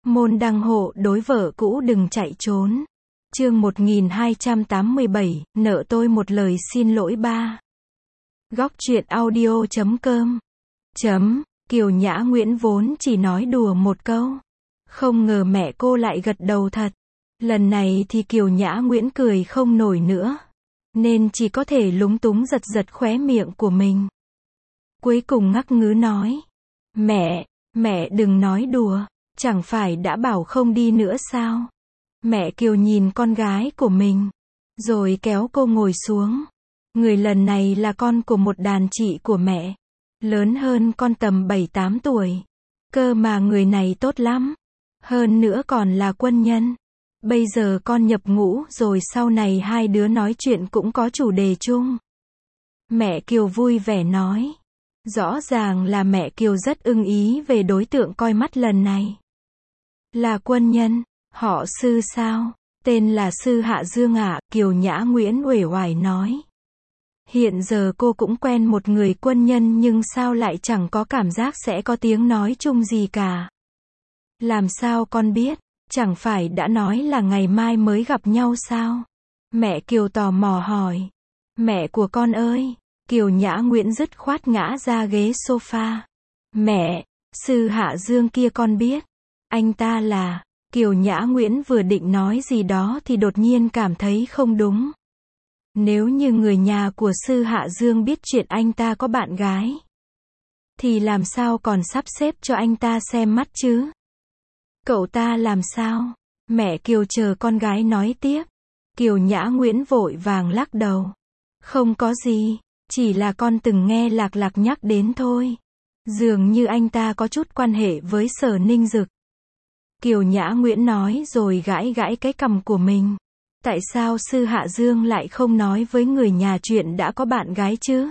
Môn đăng hộ đối vợ cũ đừng chạy trốn. Chương 1287, nợ tôi một lời xin lỗi ba. Góc truyện audio.com. Kiều Nhã Nguyễn vốn chỉ nói đùa một câu. Không ngờ mẹ cô lại gật đầu thật. Lần này thì Kiều Nhã Nguyễn cười không nổi nữa. Nên chỉ có thể lúng túng giật giật khóe miệng của mình. Cuối cùng ngắc ngứ nói. Mẹ đừng nói đùa. Chẳng phải đã bảo không đi nữa sao? Mẹ Kiều nhìn con gái của mình. Rồi kéo cô ngồi xuống. Người lần này là con của một đàn chị của mẹ. Lớn hơn con tầm 7-8 tuổi. Cơ mà người này tốt lắm. Hơn nữa còn là quân nhân. Bây giờ con nhập ngũ rồi sau này hai đứa nói chuyện cũng có chủ đề chung. Mẹ Kiều vui vẻ nói. Rõ ràng là mẹ Kiều rất ưng ý về đối tượng coi mắt lần này. Là quân nhân, họ Sư sao? Tên là Sư Hạ Dương ạ, Kiều Nhã Nguyễn uể oải nói. Hiện giờ cô cũng quen một người quân nhân nhưng sao lại chẳng có cảm giác sẽ có tiếng nói chung gì cả. Làm sao con biết? Chẳng phải đã nói là ngày mai mới gặp nhau sao? Mẹ Kiều tò mò hỏi. Mẹ của con ơi! Kiều Nhã Nguyễn dứt khoát ngã ra ghế sofa. Mẹ! Sư Hạ Dương kia con biết. Anh ta là... Kiều Nhã Nguyễn vừa định nói gì đó thì đột nhiên cảm thấy không đúng. Nếu như người nhà của Sư Hạ Dương biết chuyện anh ta có bạn gái, thì làm sao còn sắp xếp cho anh ta xem mắt chứ? Cậu ta làm sao? Mẹ Kiều chờ con gái nói tiếp. Kiều Nhã Nguyễn vội vàng lắc đầu. Không có gì, chỉ là con từng nghe Lạc Lạc nhắc đến thôi. Dường như anh ta có chút quan hệ với Sở Ninh Dực. Kiều Nhã Nguyễn nói rồi gãi gãi cái cằm của mình. Tại sao Sư Hạ Dương lại không nói với người nhà chuyện đã có bạn gái chứ?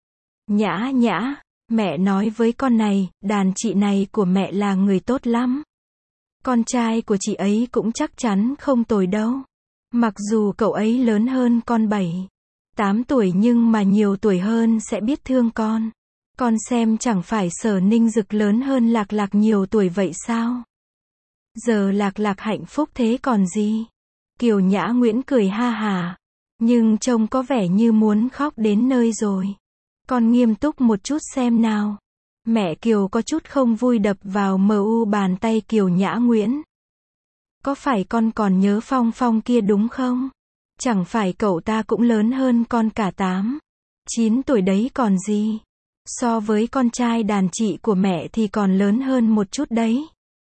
Nhã, mẹ nói với con này, đàn chị này của mẹ là người tốt lắm. Con trai của chị ấy cũng chắc chắn không tồi đâu. Mặc dù cậu ấy lớn hơn con 7-8 tuổi nhưng mà nhiều tuổi hơn sẽ biết thương con. Con xem chẳng phải Sở Ninh Dực lớn hơn Lạc Lạc nhiều tuổi vậy sao? Giờ Lạc Lạc hạnh phúc thế còn gì? Kiều Nhã Nguyễn cười ha hà. Nhưng trông có vẻ như muốn khóc đến nơi rồi. Con nghiêm túc một chút xem nào. Mẹ Kiều có chút không vui đập vào mu bàn tay Kiều Nhã Nguyễn. Có phải con còn nhớ Phong Phong kia đúng không? Chẳng phải cậu ta cũng lớn hơn con cả 8-9 tuổi đấy còn gì? So với con trai đàn chị của mẹ thì còn lớn hơn một chút đấy.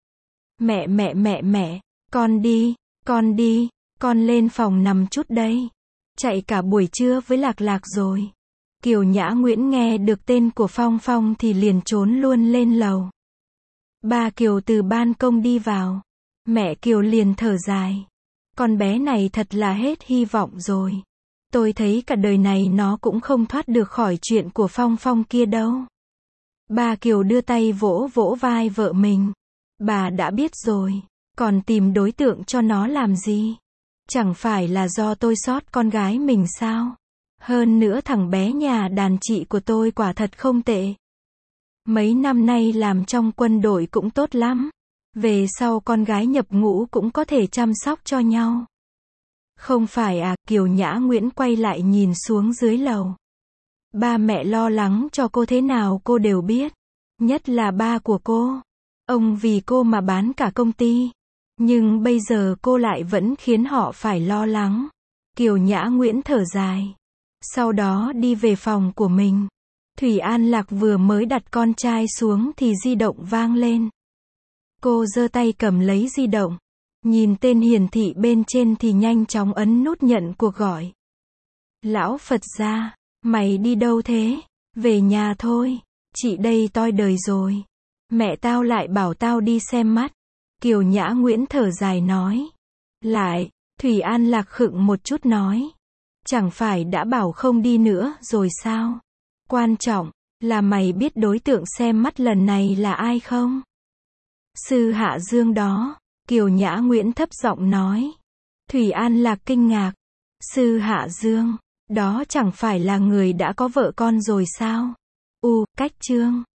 Mẹ, con đi, con lên phòng nằm chút đây. Chạy cả buổi trưa với Lạc Lạc rồi. Kiều Nhã Nguyễn nghe được tên của Phong Phong thì liền trốn luôn lên lầu. Ba Kiều từ ban công đi vào. Mẹ Kiều liền thở dài. Con bé này thật là hết hy vọng rồi. Tôi thấy cả đời này nó cũng không thoát được khỏi chuyện của Phong Phong kia đâu. Ba Kiều đưa tay vỗ vỗ vai vợ mình. Bà đã biết rồi. Còn tìm đối tượng cho nó làm gì? Chẳng phải là do tôi sót con gái mình sao? Hơn nữa thằng bé nhà đàn chị của tôi quả thật không tệ. Mấy năm nay làm trong quân đội cũng tốt lắm. Về sau con gái nhập ngũ cũng có thể chăm sóc cho nhau. Không phải à? Kiều Nhã Nguyễn quay lại nhìn xuống dưới lầu. Ba mẹ lo lắng cho cô thế nào cô đều biết. Nhất là ba của cô. Ông vì cô mà bán cả công ty. Nhưng bây giờ cô lại vẫn khiến họ phải lo lắng. Kiều Nhã Nguyễn thở dài. Sau đó đi về phòng của mình. Thủy An Lạc vừa mới đặt con trai xuống thì di động vang lên. Cô giơ tay cầm lấy di động. Nhìn tên hiển thị bên trên thì nhanh chóng ấn nút nhận cuộc gọi. Lão Phật gia, mày đi đâu thế? Về nhà thôi. Chị đây toi đời rồi. Mẹ tao lại bảo tao đi xem mắt. Kiều Nhã Nguyễn thở dài nói. Lại, Thủy An Lạc khựng một chút nói. Chẳng phải đã bảo không đi nữa rồi sao? Quan trọng là mày biết đối tượng xem mắt lần này là ai không? Sư Hạ Dương đó. Kiều Nhã Nguyễn thấp giọng nói. Thủy An Lạc kinh ngạc. Sư Hạ Dương, đó chẳng phải là người đã có vợ con rồi sao? Cách chương